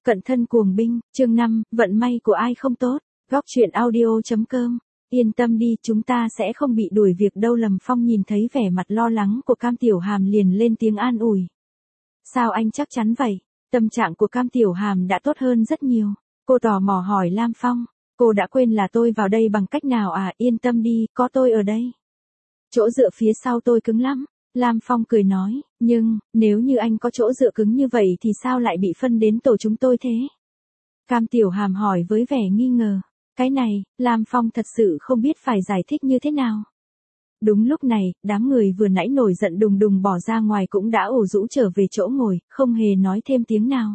Cận thân cuồng binh, chương 5, vận may của ai không tốt, góc truyện audio.com. Yên tâm đi, chúng ta sẽ không bị đuổi việc đâu. Lâm Phong nhìn thấy vẻ mặt lo lắng của Cam Tiểu Hàm liền lên tiếng an ủi. Sao anh chắc chắn vậy? Tâm trạng của Cam Tiểu Hàm đã tốt hơn rất nhiều. Cô tò mò hỏi Lam Phong, cô đã quên là tôi vào đây bằng cách nào à? Yên tâm đi, có tôi ở đây. Chỗ dựa phía sau tôi cứng lắm. Lam Phong cười nói, nhưng, nếu như anh có chỗ dựa cứng như vậy thì sao lại bị phân đến tổ chúng tôi thế? Cam Tiểu Hàm hỏi với vẻ nghi ngờ. Cái này, Lam Phong thật sự không biết phải giải thích như thế nào. Đúng lúc này, đám người vừa nãy nổi giận đùng đùng bỏ ra ngoài cũng đã ủ rũ trở về chỗ ngồi, không hề nói thêm tiếng nào.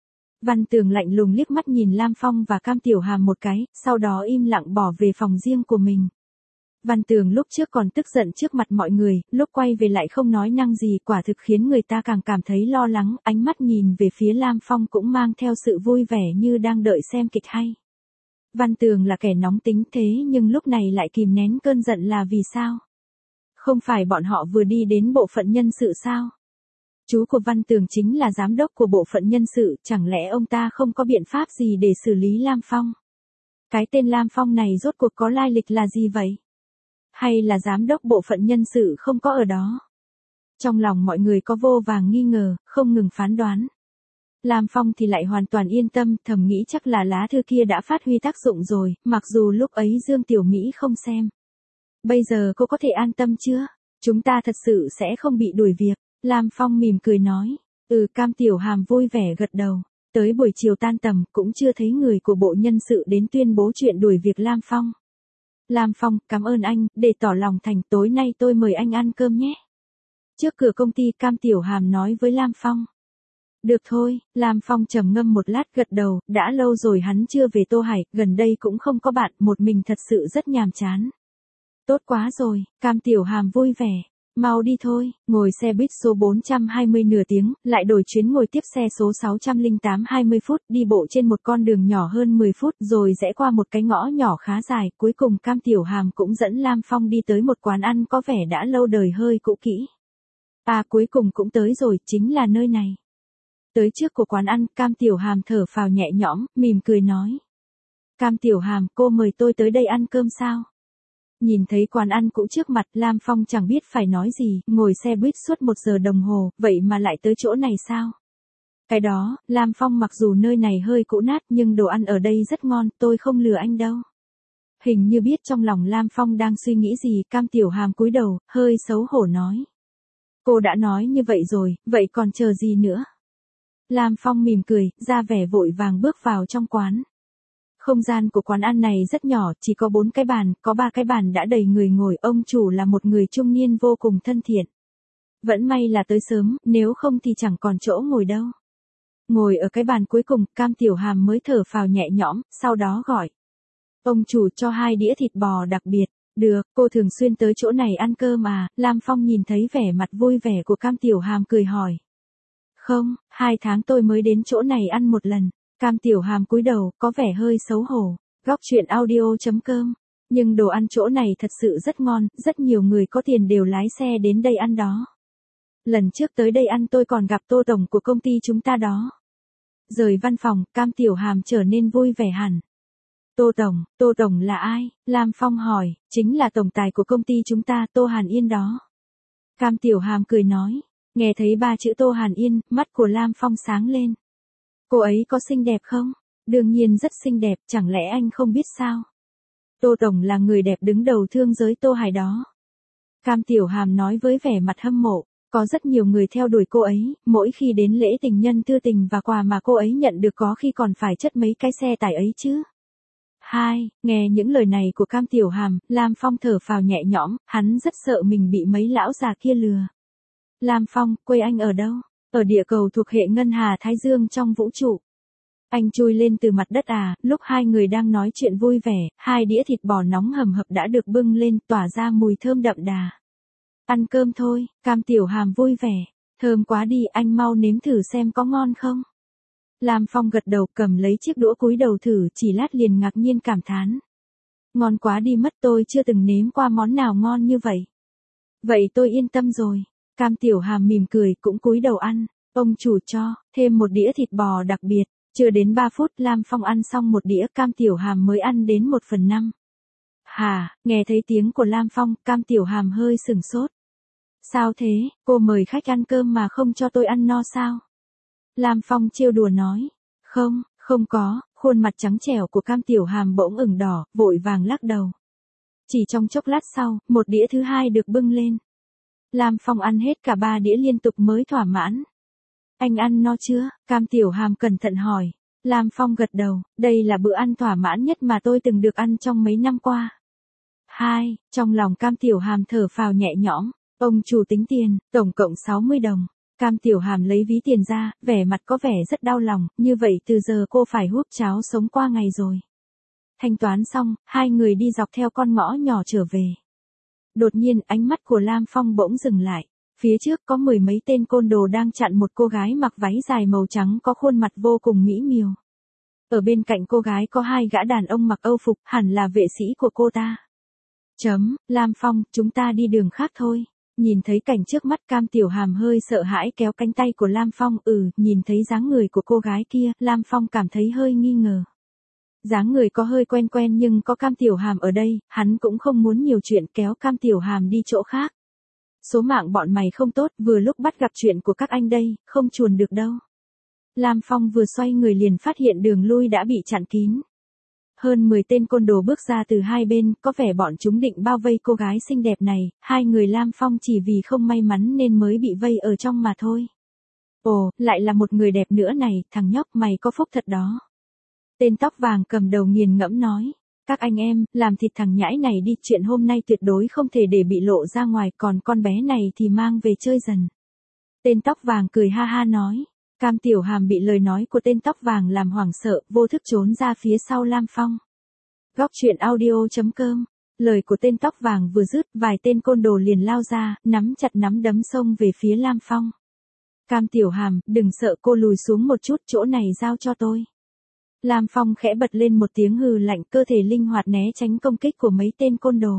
Văn Tường lạnh lùng liếc mắt nhìn Lam Phong và Cam Tiểu Hàm một cái, sau đó im lặng bỏ về phòng riêng của mình. Văn Tường lúc trước còn tức giận trước mặt mọi người, lúc quay về lại không nói năng gì, quả thực khiến người ta càng cảm thấy lo lắng, ánh mắt nhìn về phía Lam Phong cũng mang theo sự vui vẻ như đang đợi xem kịch hay. Văn Tường là kẻ nóng tính thế nhưng lúc này lại kìm nén cơn giận là vì sao? Không phải bọn họ vừa đi đến bộ phận nhân sự sao? Chú của Văn Tường chính là giám đốc của bộ phận nhân sự, chẳng lẽ ông ta không có biện pháp gì để xử lý Lam Phong? Cái tên Lam Phong này rốt cuộc có lai lịch là gì vậy? Hay là giám đốc bộ phận nhân sự không có ở đó? Trong lòng mọi người có vô vàng nghi ngờ, không ngừng phán đoán. Lam Phong thì lại hoàn toàn yên tâm, thầm nghĩ chắc là lá thư kia đã phát huy tác dụng rồi, mặc dù lúc ấy Dương Tiểu Mỹ không xem. Bây giờ cô có thể an tâm chưa? Chúng ta thật sự sẽ không bị đuổi việc. Lam Phong mỉm cười nói. Cam Tiểu Hàm vui vẻ gật đầu. Tới buổi chiều tan tầm cũng chưa thấy người của bộ nhân sự đến tuyên bố chuyện đuổi việc Lam Phong. Lam Phong, cảm ơn anh, để tỏ lòng thành tối nay tôi mời anh ăn cơm nhé. Trước cửa công ty Cam Tiểu Hàm nói với Lam Phong. Được thôi, Lam Phong trầm ngâm một lát gật đầu, đã lâu rồi hắn chưa về Tô Hải, gần đây cũng không có bạn, một mình thật sự rất nhàm chán. Tốt quá rồi, Cam Tiểu Hàm vui vẻ. Mau đi thôi, ngồi xe buýt số 420 nửa tiếng, lại đổi chuyến ngồi tiếp xe số 608 20 phút, đi bộ trên một con đường nhỏ hơn 10 phút rồi rẽ qua một cái ngõ nhỏ khá dài, cuối cùng Cam Tiểu Hàm cũng dẫn Lam Phong đi tới một quán ăn có vẻ đã lâu đời hơi cũ kỹ. Cuối cùng cũng tới rồi, chính là nơi này. Tới trước của quán ăn, Cam Tiểu Hàm thở phào nhẹ nhõm, mỉm cười nói. Cam Tiểu Hàm, cô mời tôi tới đây ăn cơm sao? Nhìn thấy quán ăn cũ trước mặt, Lam Phong chẳng biết phải nói gì, ngồi xe buýt suốt 1 giờ đồng hồ, vậy mà lại tới chỗ này sao? Cái đó, Lam Phong mặc dù nơi này hơi cũ nát nhưng đồ ăn ở đây rất ngon, tôi không lừa anh đâu. Hình như biết trong lòng Lam Phong đang suy nghĩ gì, Cam Tiểu Hàm cúi đầu, hơi xấu hổ nói. Cô đã nói như vậy rồi, vậy còn chờ gì nữa? Lam Phong mỉm cười, ra vẻ vội vàng bước vào trong quán. Không gian của quán ăn này rất nhỏ, chỉ có 4 cái bàn, có 3 cái bàn đã đầy người ngồi, ông chủ là một người trung niên vô cùng thân thiện. Vẫn may là tới sớm, nếu không thì chẳng còn chỗ ngồi đâu. Ngồi ở cái bàn cuối cùng, Cam Tiểu Hàm mới thở phào nhẹ nhõm, sau đó gọi. Ông chủ cho 2 đĩa thịt bò đặc biệt. Được, cô thường xuyên tới chỗ này ăn cơm à? Lam Phong nhìn thấy vẻ mặt vui vẻ của Cam Tiểu Hàm cười hỏi. Không, 2 tháng tôi mới đến chỗ này ăn một lần. Cam Tiểu Hàm cúi đầu, có vẻ hơi xấu hổ. Góc truyện audio.com. Nhưng đồ ăn chỗ này thật sự rất ngon, rất nhiều người có tiền đều lái xe đến đây ăn đó. Lần trước tới đây ăn tôi còn gặp Tô Tổng của công ty chúng ta đó. Rời văn phòng, Cam Tiểu Hàm trở nên vui vẻ hẳn. Tô Tổng là ai? Lam Phong hỏi, chính là tổng tài của công ty chúng ta, Tô Hàn Yên đó. Cam Tiểu Hàm cười nói, nghe thấy 3 chữ Tô Hàn Yên, mắt của Lam Phong sáng lên. Cô ấy có xinh đẹp không? Đương nhiên rất xinh đẹp, chẳng lẽ anh không biết sao? Tô Tổng là người đẹp đứng đầu thương giới Tô Hải đó. Cam Tiểu Hàm nói với vẻ mặt hâm mộ, có rất nhiều người theo đuổi cô ấy, mỗi khi đến lễ tình nhân thư tình và quà mà cô ấy nhận được có khi còn phải chất mấy cái xe tải ấy chứ. Nghe những lời này của Cam Tiểu Hàm, Lam Phong thở phào nhẹ nhõm, hắn rất sợ mình bị mấy lão già kia lừa. Lam Phong, quê anh ở đâu? Ở địa cầu thuộc hệ ngân hà Thái Dương trong vũ trụ. Anh chui lên từ mặt đất à? Lúc hai người đang nói chuyện vui vẻ, 2 đĩa thịt bò nóng hầm hập đã được bưng lên, tỏa ra mùi thơm đậm đà. Ăn cơm thôi, Cam Tiểu Hàm vui vẻ. Thơm quá đi, anh mau nếm thử xem có ngon không? Lam Phong gật đầu, cầm lấy chiếc đũa cúi đầu thử, chỉ lát liền ngạc nhiên cảm thán. Ngon quá đi mất, tôi chưa từng nếm qua món nào ngon như vậy. Vậy tôi yên tâm rồi. Cam Tiểu Hàm mỉm cười cũng cúi đầu ăn. Ông chủ cho thêm một đĩa thịt bò đặc biệt. Chưa đến 3 phút Lam Phong ăn xong một đĩa cam tiểu hàm mới ăn đến 1/5. Hà, nghe thấy tiếng của Lam Phong, cam tiểu hàm hơi sửng sốt. Sao thế, cô mời khách ăn cơm mà không cho tôi ăn no sao? Lam Phong trêu đùa nói. Không, không có, khuôn mặt trắng trẻo của cam tiểu hàm bỗng ửng đỏ, vội vàng lắc đầu. Chỉ trong chốc lát sau, một đĩa thứ hai được bưng lên. Lam Phong ăn hết cả 3 đĩa liên tục mới thỏa mãn. Anh ăn no chưa? Cam tiểu hàm cẩn thận hỏi. Lam Phong gật đầu, đây là bữa ăn thỏa mãn nhất mà tôi từng được ăn trong mấy năm qua. Trong lòng cam tiểu hàm thở phào nhẹ nhõm, ông chủ tính tiền, tổng cộng 60 đồng. Cam tiểu hàm lấy ví tiền ra, vẻ mặt có vẻ rất đau lòng, như vậy từ giờ cô phải húp cháo sống qua ngày rồi. Thanh toán xong, hai người đi dọc theo con ngõ nhỏ trở về. Đột nhiên ánh mắt của Lam Phong bỗng dừng lại. Phía trước có 10 mấy tên côn đồ đang chặn một cô gái mặc váy dài màu trắng có khuôn mặt vô cùng mỹ miều. Ở bên cạnh cô gái có 2 gã đàn ông mặc âu phục, hẳn là vệ sĩ của cô ta. Lam Phong, chúng ta đi đường khác thôi. Nhìn thấy cảnh trước mắt cam tiểu hàm hơi sợ hãi kéo cánh tay của Lam Phong, nhìn thấy dáng người của cô gái kia, Lam Phong cảm thấy hơi nghi ngờ. Dáng người có hơi quen quen nhưng có cam tiểu hàm ở đây, hắn cũng không muốn nhiều chuyện kéo cam tiểu hàm đi chỗ khác. Số mạng bọn mày không tốt, vừa lúc bắt gặp chuyện của các anh đây, không chuồn được đâu. Lam Phong vừa xoay người liền phát hiện đường lui đã bị chặn kín. Hơn 10 tên côn đồ bước ra từ hai bên, có vẻ bọn chúng định bao vây cô gái xinh đẹp này, hai người Lam Phong chỉ vì không may mắn nên mới bị vây ở trong mà thôi. Ồ, lại là một người đẹp nữa này, thằng nhóc mày có phúc thật đó. Tên tóc vàng cầm đầu nghiền ngẫm nói. Các anh em, làm thịt thằng nhãi này đi, chuyện hôm nay tuyệt đối không thể để bị lộ ra ngoài, còn con bé này thì mang về chơi dần. Tên tóc vàng cười ha ha nói. Cam tiểu hàm bị lời nói của tên tóc vàng làm hoảng sợ, vô thức trốn ra phía sau Lam Phong. Góc truyện audio.com. Lời của tên tóc vàng vừa dứt, vài tên côn đồ liền lao ra, nắm chặt nắm đấm xông về phía Lam Phong. Cam tiểu hàm, đừng sợ, cô lùi xuống một chút, chỗ này giao cho tôi. Lam Phong khẽ bật lên một tiếng hừ lạnh, cơ thể linh hoạt né tránh công kích của mấy tên côn đồ.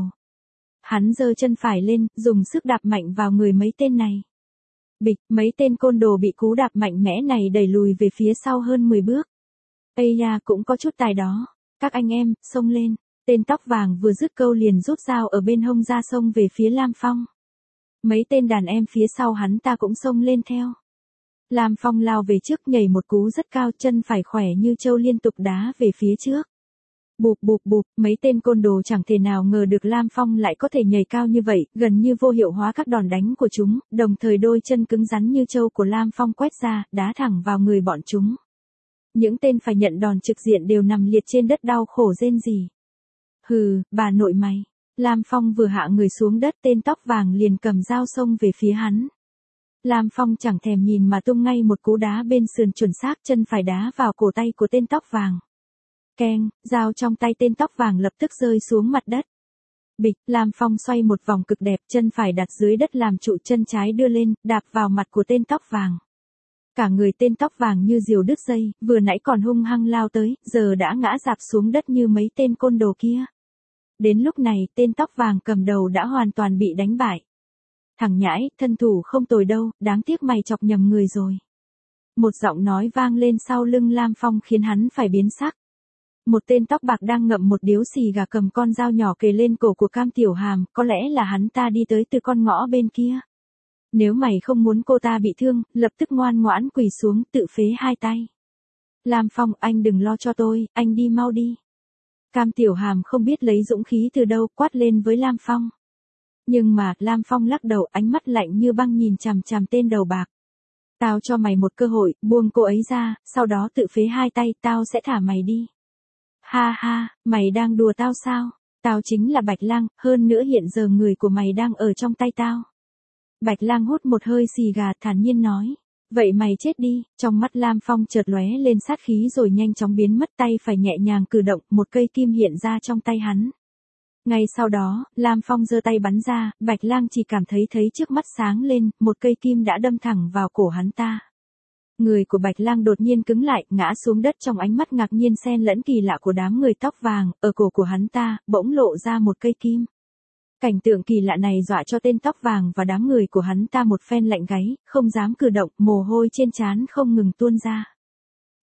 Hắn giơ chân phải lên, dùng sức đạp mạnh vào người mấy tên này. Bịch, mấy tên côn đồ bị cú đạp mạnh mẽ này đẩy lùi về phía sau hơn 10 bước. Ây da, cũng có chút tài đó. Các anh em, xông lên. Tên tóc vàng vừa dứt câu liền rút dao ở bên hông ra xông về phía Lam Phong. Mấy tên đàn em phía sau hắn ta cũng xông lên theo. Lam Phong lao về trước, nhảy một cú rất cao, chân phải khỏe như trâu liên tục đá về phía trước. Bụp bụp bụp, mấy tên côn đồ chẳng thể nào ngờ được Lam Phong lại có thể nhảy cao như vậy, gần như vô hiệu hóa các đòn đánh của chúng, đồng thời đôi chân cứng rắn như trâu của Lam Phong quét ra, đá thẳng vào người bọn chúng. Những tên phải nhận đòn trực diện đều nằm liệt trên đất đau khổ rên rỉ. Hừ, bà nội mày. Lam Phong vừa hạ người xuống đất, tên tóc vàng liền cầm dao xông về phía hắn. Lam Phong chẳng thèm nhìn mà tung ngay một cú đá bên sườn chuẩn xác, chân phải đá vào cổ tay của tên tóc vàng. Keng, dao trong tay tên tóc vàng lập tức rơi xuống mặt đất. Bịch, Lam Phong xoay một vòng cực đẹp, chân phải đặt dưới đất làm trụ, chân trái đưa lên, đạp vào mặt của tên tóc vàng. Cả người tên tóc vàng như diều đứt dây, vừa nãy còn hung hăng lao tới, giờ đã ngã rạp xuống đất như mấy tên côn đồ kia. Đến lúc này, tên tóc vàng cầm đầu đã hoàn toàn bị đánh bại. Thằng nhãi, thân thủ không tồi đâu, đáng tiếc mày chọc nhầm người rồi. Một giọng nói vang lên sau lưng Lam Phong khiến hắn phải biến sắc. Một tên tóc bạc đang ngậm một điếu xì gà cầm con dao nhỏ kề lên cổ của cam tiểu hàm, có lẽ là hắn ta đi tới từ con ngõ bên kia. Nếu mày không muốn cô ta bị thương, lập tức ngoan ngoãn quỳ xuống, tự phế hai tay. Lam Phong, anh đừng lo cho tôi, anh đi mau đi. Cam tiểu hàm không biết lấy dũng khí từ đâu, quát lên với Lam Phong. Nhưng mà, Lam Phong lắc đầu, ánh mắt lạnh như băng nhìn chằm chằm tên đầu bạc. Tao cho mày một cơ hội, buông cô ấy ra, sau đó tự phế hai tay, tao sẽ thả mày đi. Ha ha, mày đang đùa tao sao? Tao chính là Bạch Lang, hơn nữa hiện giờ người của mày đang ở trong tay tao. Bạch Lang hút một hơi xì gà, thản nhiên nói. Vậy mày chết đi. Trong mắt Lam Phong chợt lóe lên sát khí rồi nhanh chóng biến mất, tay phải nhẹ nhàng cử động, một cây kim hiện ra trong tay hắn. Ngay sau đó, Lam Phong giơ tay bắn ra, Bạch Lang chỉ cảm thấy trước mắt sáng lên, một cây kim đã đâm thẳng vào cổ hắn ta. Người của Bạch Lang đột nhiên cứng lại, ngã xuống đất, trong ánh mắt ngạc nhiên xen lẫn kỳ lạ của đám người tóc vàng, ở cổ của hắn ta, bỗng lộ ra một cây kim. Cảnh tượng kỳ lạ này dọa cho tên tóc vàng và đám người của hắn ta một phen lạnh gáy, không dám cử động, mồ hôi trên trán không ngừng tuôn ra.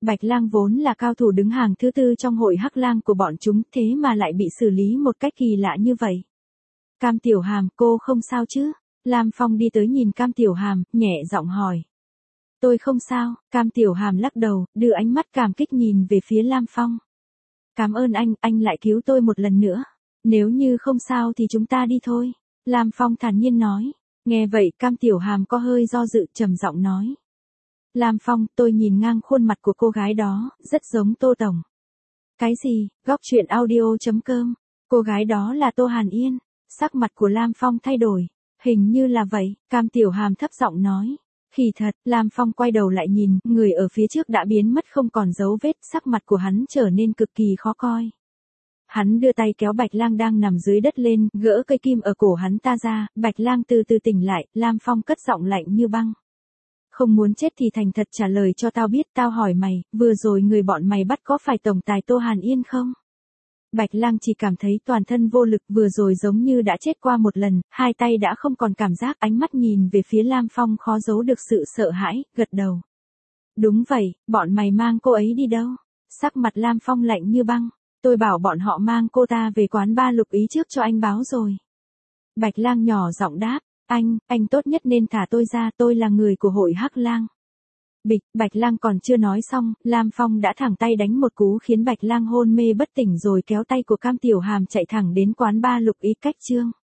Bạch Lang vốn là cao thủ đứng hàng thứ tư trong hội Hắc Lang của bọn chúng, thế mà lại bị xử lý một cách kỳ lạ như vậy. Cam Tiểu Hàm, cô không sao chứ? Lam Phong đi tới nhìn Cam Tiểu Hàm, nhẹ giọng hỏi. Tôi không sao, Cam Tiểu Hàm lắc đầu, đưa ánh mắt cảm kích nhìn về phía Lam Phong. Cảm ơn anh lại cứu tôi một lần nữa. Nếu như không sao thì chúng ta đi thôi. Lam Phong thản nhiên nói. Nghe vậy Cam Tiểu Hàm có hơi do dự, trầm giọng nói. Lam Phong, tôi nhìn ngang khuôn mặt của cô gái đó, rất giống Tô Tổng. Cái gì? Góc truyện audio.com. Cô gái đó là Tô Hàn Yên. Sắc mặt của Lam Phong thay đổi. Hình như là vậy, Cam Tiểu Hàm thấp giọng nói. Kỳ thật, Lam Phong quay đầu lại nhìn, người ở phía trước đã biến mất không còn dấu vết, sắc mặt của hắn trở nên cực kỳ khó coi. Hắn đưa tay kéo Bạch Lang đang nằm dưới đất lên, gỡ cây kim ở cổ hắn ta ra, Bạch Lang từ từ tỉnh lại, Lam Phong cất giọng lạnh như băng. Không muốn chết thì thành thật trả lời cho tao biết, tao hỏi mày, vừa rồi người bọn mày bắt có phải tổng tài Tô Hàn Yên không? Bạch Lang chỉ cảm thấy toàn thân vô lực, vừa rồi giống như đã chết qua một lần, hai tay đã không còn cảm giác, ánh mắt nhìn về phía Lam Phong khó giấu được sự sợ hãi, gật đầu. Đúng vậy, bọn mày mang cô ấy đi đâu? Sắc mặt Lam Phong lạnh như băng. Tôi bảo bọn họ mang cô ta về quán ba Lục Ý trước cho anh báo rồi. Bạch Lang nhỏ giọng đáp, anh tốt nhất nên thả tôi ra, tôi là người của hội Hắc Lang. Bịch, Bạch Lang còn chưa nói xong, Lam Phong đã thẳng tay đánh một cú khiến Bạch Lang hôn mê bất tỉnh rồi kéo tay của Cam Tiểu Hàm chạy thẳng đến quán ba Lục Ý cách Trương.